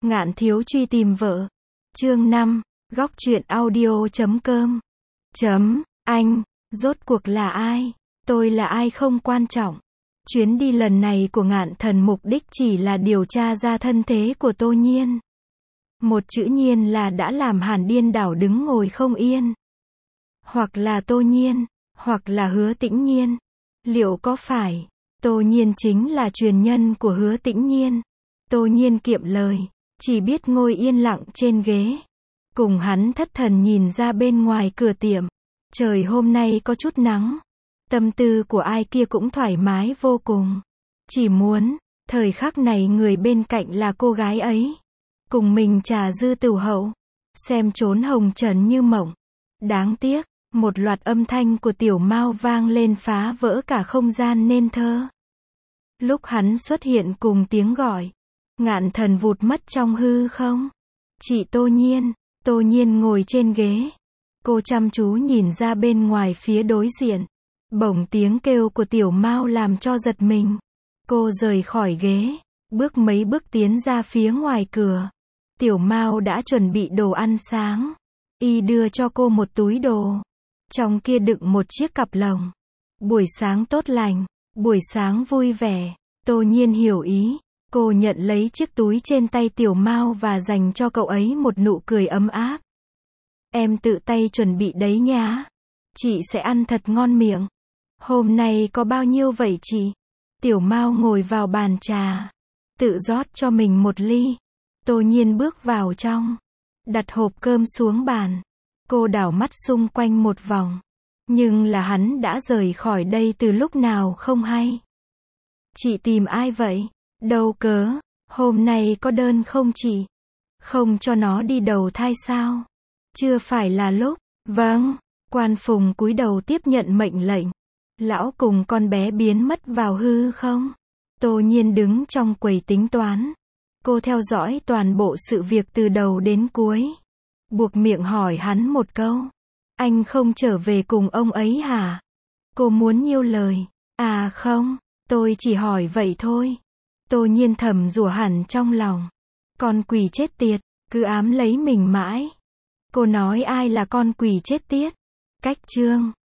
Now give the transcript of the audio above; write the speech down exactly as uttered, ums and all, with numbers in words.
Ngạn thiếu truy tìm vợ. Chương năm. Góc truyện audio chấm com. Chấm, anh, rốt cuộc là ai? Tôi là ai không quan trọng. Chuyến đi lần này của Ngạn Thần mục đích chỉ là điều tra ra thân thế của Tô Nhiên. Một chữ Nhiên là đã làm Hàn điên đảo đứng ngồi không yên. Hoặc là Tô Nhiên, hoặc là Hứa Tĩnh Nhiên. Liệu có phải Tô Nhiên chính là truyền nhân của Hứa Tĩnh Nhiên? Tô Nhiên kiệm lời, chỉ biết ngồi yên lặng trên ghế. Cùng hắn thất thần nhìn ra bên ngoài cửa tiệm. Trời hôm nay có chút nắng. Tâm tư của ai kia cũng thoải mái vô cùng. Chỉ muốn, thời khắc này người bên cạnh là cô gái ấy. Cùng mình trà dư tửu hậu. Xem trốn hồng trần như mộng. Đáng tiếc, một loạt âm thanh của Tiểu Mao vang lên phá vỡ cả không gian nên thơ. Lúc hắn xuất hiện cùng tiếng gọi, Ngạn Thần vụt mất trong hư không. Chị Tô Nhiên, Tô Nhiên ngồi trên ghế. Cô chăm chú nhìn ra bên ngoài phía đối diện. Bỗng tiếng kêu của Tiểu Mao làm cho giật mình. Cô rời khỏi ghế, bước mấy bước tiến ra phía ngoài cửa. Tiểu Mao đã chuẩn bị đồ ăn sáng. Y đưa cho cô một túi đồ. Trong kia đựng một chiếc cặp lồng. Buổi sáng tốt lành, buổi sáng vui vẻ. Tô Nhiên hiểu ý. Cô nhận lấy chiếc túi trên tay Tiểu Mao và dành cho cậu ấy một nụ cười ấm áp. Em tự tay chuẩn bị đấy nhá. Chị sẽ ăn thật ngon miệng. Hôm nay có bao nhiêu vậy chị? Tiểu Mao ngồi vào bàn trà. Tự rót cho mình một ly. Tô Nhiên bước vào trong. Đặt hộp cơm xuống bàn. Cô đảo mắt xung quanh một vòng. Nhưng là hắn đã rời khỏi đây từ lúc nào không hay. Chị tìm ai vậy? Đâu cớ, hôm nay có đơn không chị? Không cho nó đi đầu thai sao? Chưa phải là lúc. Vâng. Quan Phùng cúi đầu tiếp nhận mệnh lệnh. Lão cùng con bé biến mất vào hư không? Tô Nhiên đứng trong quầy tính toán. Cô theo dõi toàn bộ sự việc từ đầu đến cuối. Buộc miệng hỏi hắn một câu. Anh không trở về cùng ông ấy hả? Cô muốn nhiêu lời. À không, tôi chỉ hỏi vậy thôi. Tô Nhiên thầm rủa hẳn trong lòng. Con quỷ chết tiệt, cứ ám lấy mình mãi. Cô nói ai là con quỷ chết tiết? Cách chương.